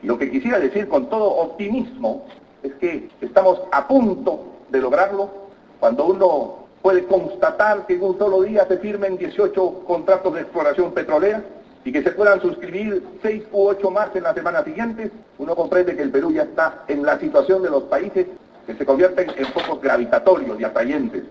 Y lo que quisiera decir con todo optimismo es que estamos a punto de lograrlo cuando uno puede constatar que en un solo día se firmen 18 contratos de exploración petrolera y que se puedan suscribir 6 u 8 más en las semanas siguientes. Uno comprende que el Perú ya está en la situación de los países que se convierten en focos gravitatorios y atrayentes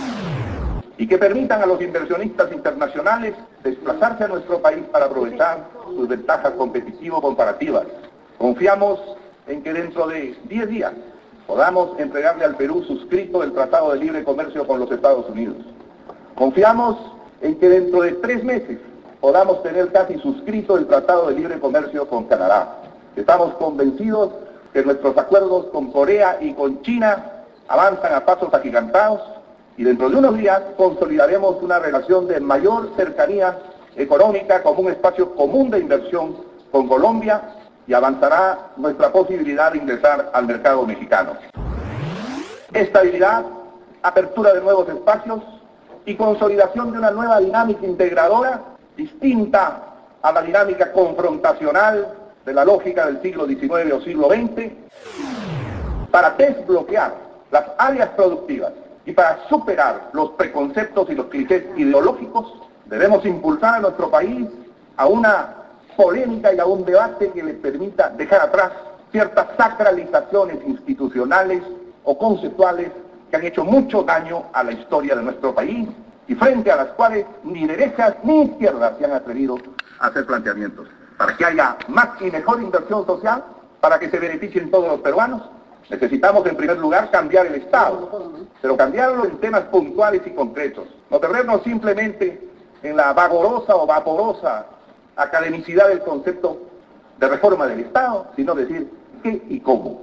y que permitan a los inversionistas internacionales desplazarse a nuestro país para aprovechar sus ventajas competitivo-comparativas. Confiamos en que dentro de 10 días podamos entregarle al Perú suscrito el Tratado de Libre Comercio con los Estados Unidos. Confiamos en que dentro de 3 meses podamos tener casi suscrito el Tratado de Libre Comercio con Canadá. Estamos convencidos que nuestros acuerdos con Corea y con China avanzan a pasos agigantados y dentro de unos días consolidaremos una relación de mayor cercanía económica como un espacio común de inversión con Colombia y avanzará nuestra posibilidad de ingresar al mercado mexicano. Estabilidad, apertura de nuevos espacios y consolidación de una nueva dinámica integradora distinta a la dinámica confrontacional de la lógica del siglo XIX o siglo XX, para desbloquear las áreas productivas y para superar los preconceptos y los clichés ideológicos, debemos impulsar a nuestro país a una polémica y a un debate que le permita dejar atrás ciertas sacralizaciones institucionales o conceptuales que han hecho mucho daño a la historia de nuestro país y frente a las cuales ni derechas ni izquierdas se han atrevido a hacer planteamientos. Para que haya más y mejor inversión social, para que se beneficien todos los peruanos, necesitamos en primer lugar cambiar el Estado, pero cambiarlo en temas puntuales y concretos, no perdernos simplemente en la vagorosa o vaporosa academicidad del concepto de reforma del Estado, sino decir qué y cómo.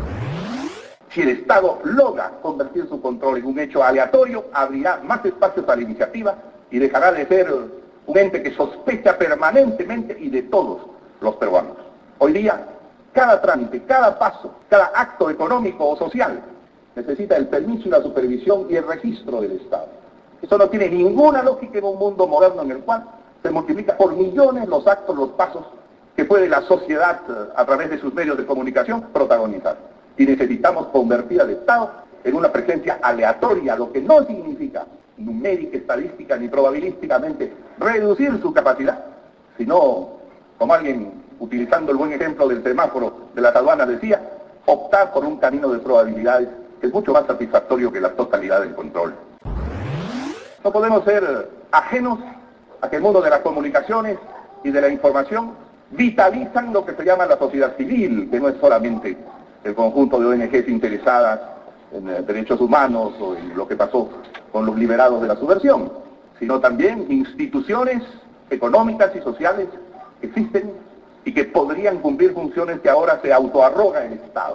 Si el Estado logra convertir su control en un hecho aleatorio, abrirá más espacios a la iniciativa y dejará de ser un ente que sospecha permanentemente y de todos los peruanos. Hoy día, cada trámite, cada paso, cada acto económico o social necesita el permiso y la supervisión y el registro del Estado. Eso no tiene ninguna lógica en un mundo moderno en el cual se multiplica por millones los actos, los pasos que puede la sociedad, a través de sus medios de comunicación, protagonizar. Y necesitamos convertir al Estado en una presencia aleatoria, lo que no significa numérica, estadística ni probabilísticamente reducir su capacidad, sino, como alguien utilizando el buen ejemplo del semáforo de las aduanas decía, optar por un camino de probabilidades que es mucho más satisfactorio que la totalidad del control. No podemos ser ajenos a que el mundo de las comunicaciones y de la información vitalizan lo que se llama la sociedad civil, que no es solamente el conjunto de ONGs interesadas en derechos humanos o en lo que pasó con los liberados de la subversión, sino también instituciones económicas y sociales que existen y que podrían cumplir funciones que ahora se autoarroga el Estado.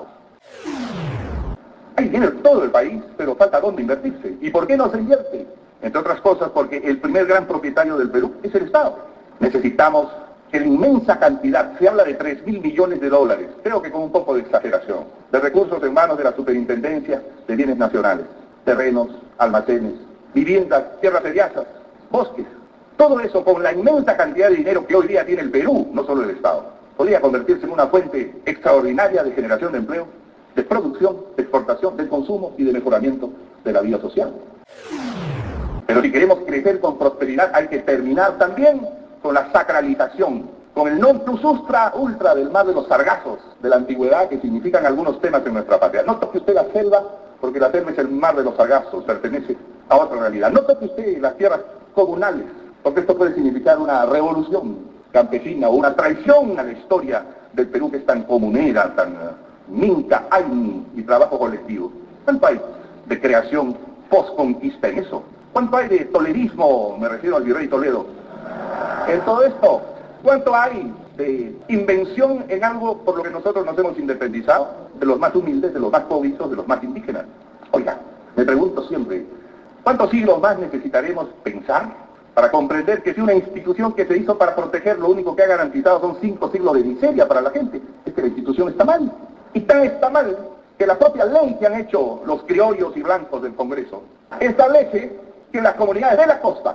Hay dinero en todo el país, pero falta dónde invertirse. ¿Y por qué no se invierte? Entre otras cosas porque el primer gran propietario del Perú es el Estado. Necesitamos que la inmensa cantidad, se habla de 3.000 millones de dólares, creo que con un poco de exageración, de recursos en manos de la Superintendencia de Bienes Nacionales, terrenos, almacenes, viviendas, tierras seriasas, bosques, todo eso con la inmensa cantidad de dinero que hoy día tiene el Perú, no solo el Estado, podría convertirse en una fuente extraordinaria de generación de empleo, de producción, de exportación, de consumo y de mejoramiento de la vida social. Pero si queremos crecer con prosperidad hay que terminar también con la sacralización, con el non plus ultra del mar de los sargazos de la antigüedad que significan algunos temas en nuestra patria. No toque usted la selva, porque la selva es el mar de los sargazos, pertenece a otra realidad. No toque usted las tierras comunales, porque esto puede significar una revolución campesina o una traición a la historia del Perú que es tan comunera, tan minca, aini y trabajo colectivo. ¿Cuánto hay de creación post-conquista en eso? ¿Cuánto hay de toledismo, me refiero al virrey Toledo, en todo esto? ¿Cuánto hay de invención en algo por lo que nosotros nos hemos independizado? De los más humildes, de los más pobres, de los más indígenas. Oiga, me pregunto siempre, ¿cuántos siglos más necesitaremos pensar para comprender que si una institución que se hizo para proteger lo único que ha garantizado son 5 siglos de miseria para la gente? Es que la institución está mal. Y tan está mal que la propia ley que han hecho los criollos y blancos del Congreso establece que las comunidades de la costa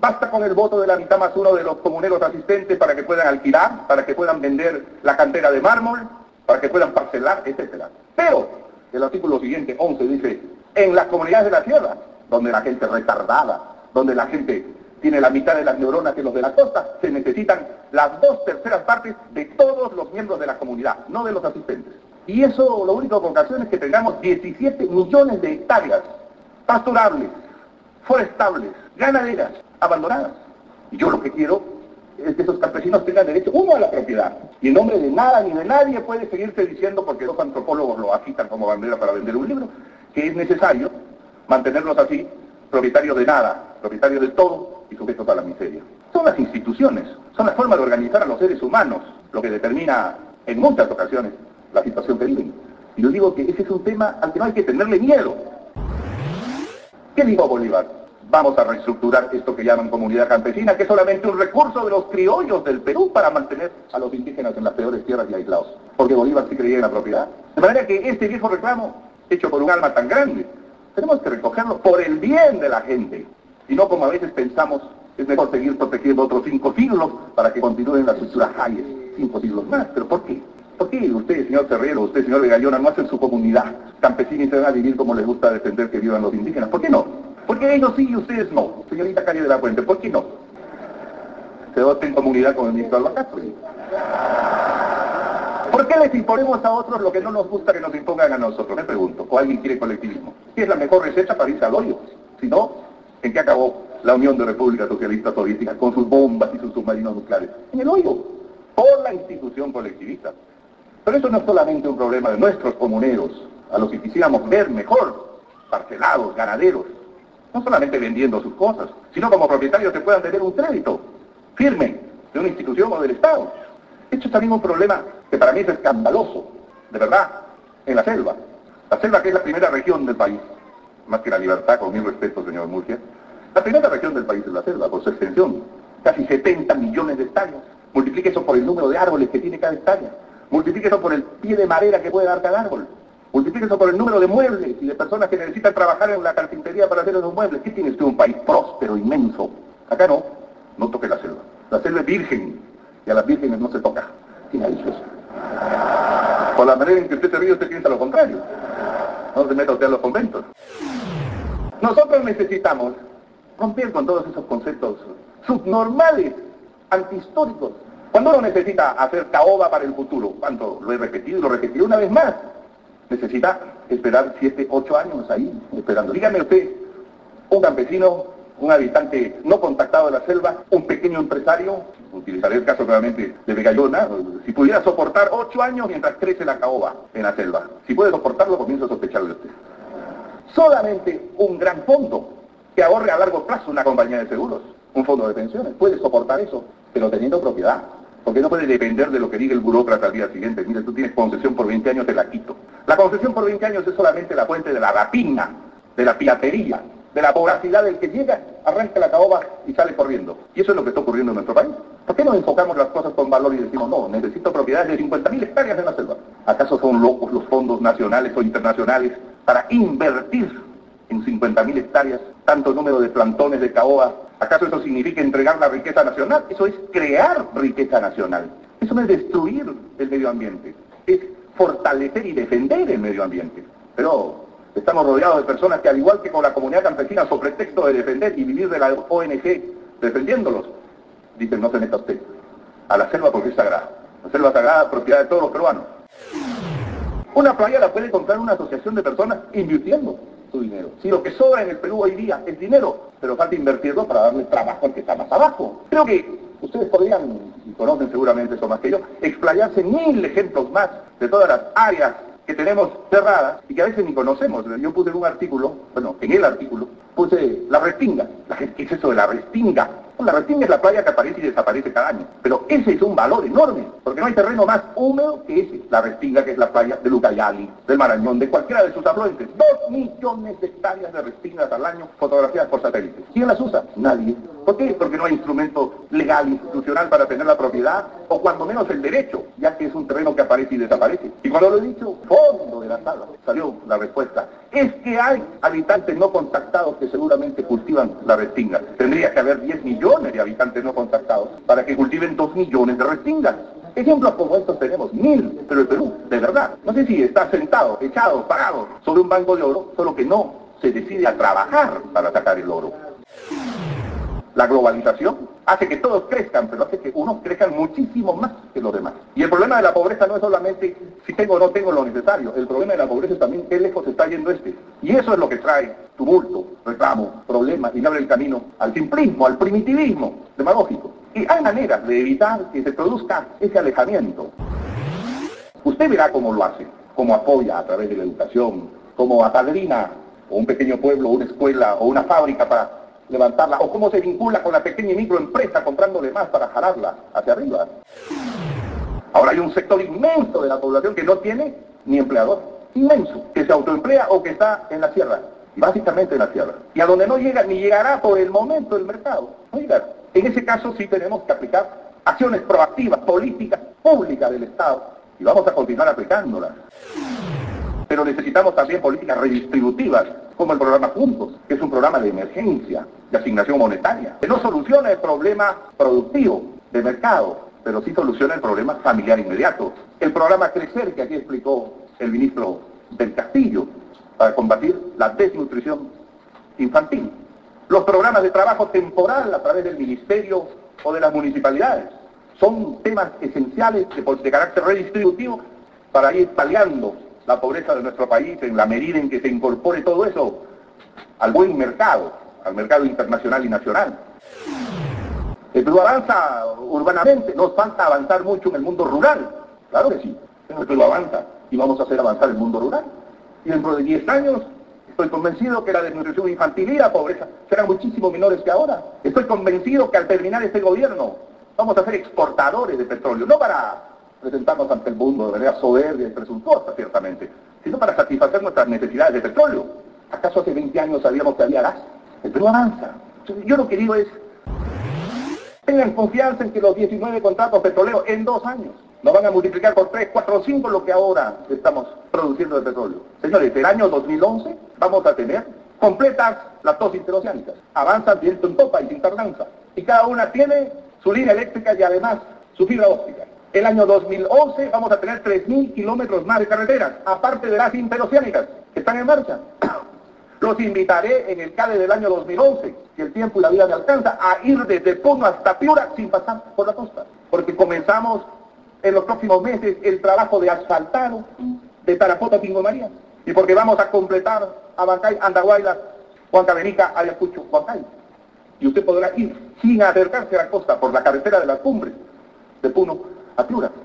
Basta con el voto de la mitad más uno de los comuneros asistentes para que puedan alquilar, para que puedan vender la cantera de mármol, para que puedan parcelar, etc. Pero el artículo siguiente, 11, dice, en las comunidades de la sierra, donde la gente es retardada, donde la gente tiene la mitad de las neuronas que los de la costa, se necesitan las 2/3 partes de todos los miembros de la comunidad, no de los asistentes. Y eso lo único que ocasiona es que tengamos 17 millones de hectáreas pasturables, forestables, ganaderas, abandonadas. Y yo lo que quiero es que esos campesinos tengan derecho, uno, a la propiedad. Y en nombre de nada ni de nadie puede seguirse diciendo, porque los antropólogos lo agitan como bandera para vender un libro, que es necesario mantenerlos así, propietarios de nada, propietarios de todo y sujetos a la miseria. Son las instituciones, son las formas de organizar a los seres humanos, lo que determina en muchas ocasiones la situación que viven. Y yo digo que ese es un tema al que no hay que tenerle miedo. ¿Qué dijo Bolívar? Vamos a reestructurar esto que llaman comunidad campesina, que es solamente un recurso de los criollos del Perú para mantener a los indígenas en las peores tierras y aislados. Porque Bolívar sí creía en la propiedad. De manera que este viejo reclamo, hecho por un alma tan grande, tenemos que recogerlo por el bien de la gente. Y no como a veces pensamos, es mejor seguir protegiendo otros 5 siglos para que continúen las estructuras Hayes, 5 siglos más. ¿Pero por qué? ¿Por qué usted, señor Terrero, usted, señor Vegallona, no hacen su comunidad campesina y se van a vivir como les gusta defender que vivan los indígenas? ¿Por qué no? ¿Por qué ellos sí y ustedes no? Señorita Calle de la Puente, ¿por qué no? Se voten en comunidad con el ministro Alba Castro. ¿Por qué les imponemos a otros lo que no nos gusta que nos impongan a nosotros? Me pregunto. ¿O alguien quiere colectivismo? ¿Qué es la mejor receta para irse al hoyo? Si no, ¿en qué acabó la Unión de Repúblicas Socialistas Soviéticas con sus bombas y sus submarinos nucleares? En el hoyo, por la institución colectivista. Pero eso no es solamente un problema de nuestros comuneros, a los que quisiéramos ver mejor, parcelados, ganaderos, no solamente vendiendo sus cosas, sino como propietarios que puedan tener un crédito firme de una institución o del Estado. Esto es también un problema que para mí es escandaloso, de verdad, en la selva. La selva, que es la primera región del país, más que la libertad, con mi respeto, señor Murcia, la primera región del país es la selva, por su extensión, casi 70 millones de hectáreas. Multiplique eso por el número de árboles que tiene cada hectárea. Multiplique eso por el pie de madera que puede dar cada árbol. Multiplique eso por el número de muebles y de personas que necesitan trabajar en la carpintería para hacer esos muebles. ¿Qué tiene usted? Un país próspero, inmenso. Acá no toque la selva. La selva es virgen y a las vírgenes no se toca. ¿Quién ha dicho eso? Por la manera en que usted se ríe, usted piensa lo contrario. No se meta usted a los conventos. Nosotros necesitamos romper con todos esos conceptos subnormales, antihistóricos. Cuando uno necesita hacer caoba para el futuro, ¿cuánto? Lo he repetido y lo repetiré una vez más. Necesita esperar 7, 8 años ahí, esperando. Dígame usted, un campesino, un habitante no contactado de la selva, un pequeño empresario, utilizaré el caso claramente de Vegallona, si pudiera soportar 8 años mientras crece la caoba en la selva. Si puede soportarlo, comienzo a sospechar de usted. Solamente un gran fondo que ahorre a largo plazo una compañía de seguros, un fondo de pensiones, puede soportar eso, pero teniendo propiedad. Porque no puede depender de lo que diga el burócrata al día siguiente. Mire, tú tienes concesión por 20 años, te la quito. La concesión por 20 años es solamente la fuente de la rapina, de la piratería, de la voracidad del que llega, arranca la caoba y sale corriendo. Y eso es lo que está ocurriendo en nuestro país. ¿Por qué no enfocamos las cosas con valor y decimos, no, necesito propiedades de 50.000 hectáreas en la selva? ¿Acaso son locos los fondos nacionales o internacionales para invertir en 50.000 hectáreas tanto número de plantones de caoba? ¿Acaso eso significa entregar la riqueza nacional? Eso es crear riqueza nacional. Eso no es destruir el medio ambiente, es fortalecer y defender el medio ambiente. Pero estamos rodeados de personas que, al igual que con la comunidad campesina, sobre pretexto de defender y vivir de la ONG defendiéndolos, dicen, no se meta usted a la selva porque es sagrada. La selva sagrada es propiedad de todos los peruanos. Una playa la puede comprar una asociación de personas invirtiendo su dinero. Si lo que sobra en el Perú hoy día es dinero, pero falta invertirlo para darle trabajo al que está más abajo. Creo que ustedes podrían, y conocen seguramente eso más que yo, explayarse en 1000 ejemplos más de todas las áreas que tenemos cerradas y que a veces ni conocemos. Yo puse en un artículo, bueno, en el artículo, puse la restinga. ¿Qué es eso de la restinga? La Restinga es la playa que aparece y desaparece cada año, pero ese es un valor enorme, porque no hay terreno más húmedo que ese. La Restinga, que es la playa de Ucayali, del Marañón, de cualquiera de sus afluentes. 2 millones de hectáreas de restingas al año fotografiadas por satélites. ¿Quién las usa? Nadie. ¿Por qué? Porque no hay instrumento legal, institucional para tener la propiedad, o cuando menos el derecho, ya que es un terreno que aparece y desaparece. Y cuando lo he dicho, fondo de la sala, salió la respuesta. Es que hay habitantes no contactados que seguramente cultivan la restinga. Tendría que haber 10 millones de habitantes no contactados para que cultiven 2 millones de restingas. Ejemplos como estos tenemos 1000, pero el Perú, de verdad, no sé si está sentado, echado, parado sobre un banco de oro, solo que no se decide a trabajar para sacar el oro. La globalización hace que todos crezcan, pero hace que unos crezcan muchísimo más que los demás. Y el problema de la pobreza no es solamente si tengo o no tengo lo necesario, el problema de la pobreza es también qué lejos está yendo este. Y eso es lo que trae tumulto, reclamo, problemas y le abre el camino al simplismo, al primitivismo demagógico. Y hay maneras de evitar que se produzca ese alejamiento. Usted verá cómo lo hace, cómo apoya a través de la educación, cómo apadrina o un pequeño pueblo, una escuela o una fábrica para levantarla, o cómo se vincula con la pequeña y microempresa comprándole más para jalarla hacia arriba. Ahora hay un sector inmenso de la población que no tiene ni empleador, inmenso, que se autoemplea o que está en la sierra, básicamente en la sierra, y a donde no llega ni llegará por el momento el mercado, no llegará. En ese caso sí tenemos que aplicar acciones proactivas, políticas públicas del Estado, y vamos a continuar aplicándolas. Pero necesitamos también políticas redistributivas, como el programa Juntos, que es un programa de emergencia, de asignación monetaria, que no soluciona el problema productivo de mercado, pero sí soluciona el problema familiar inmediato. El programa Crecer, que aquí explicó el ministro del Castillo, para combatir la desnutrición infantil. Los programas de trabajo temporal a través del ministerio o de las municipalidades son temas esenciales de carácter redistributivo para ir paliando la pobreza de nuestro país en la medida en que se incorpore todo eso al buen mercado, al mercado internacional y nacional. El Perú avanza urbanamente, nos falta avanzar mucho en el mundo rural, claro que sí, el Perú avanza y vamos a hacer avanzar el mundo rural. Y dentro de 10 años estoy convencido que la desnutrición infantil y la pobreza serán muchísimo menores que ahora. Estoy convencido que al terminar este gobierno vamos a ser exportadores de petróleo, no para presentarnos ante el mundo de manera soberbia y presuntuosa, ciertamente, sino para satisfacer nuestras necesidades de petróleo. ¿Acaso hace 20 años sabíamos que había gas? El Perú avanza. Yo lo que digo es, tengan confianza en que los 19 contratos petroleros en 2 años nos van a multiplicar por 3, 4 o 5 lo que ahora estamos produciendo de petróleo. Señores, el año 2011 vamos a tener completas las 2 interoceánicas. Avanzan viento en popa y sin tardanza. Y cada una tiene su línea eléctrica y además su fibra óptica. El año 2011 vamos a tener 3.000 kilómetros más de carreteras, aparte de las interoceánicas que están en marcha. Los invitaré en el CADE del año 2011, si el tiempo y la vida me alcanza, a ir desde Puno hasta Piura sin pasar por la costa. Porque comenzamos en los próximos meses el trabajo de asfaltado de Tarapoto a Tingo María. Y porque vamos a completar Abancay, Andahuaylas, Huancavenica, Ayacucho, Huancay. Y usted podrá ir sin acercarse a la costa por la carretera de las cumbres de Puno a Piura.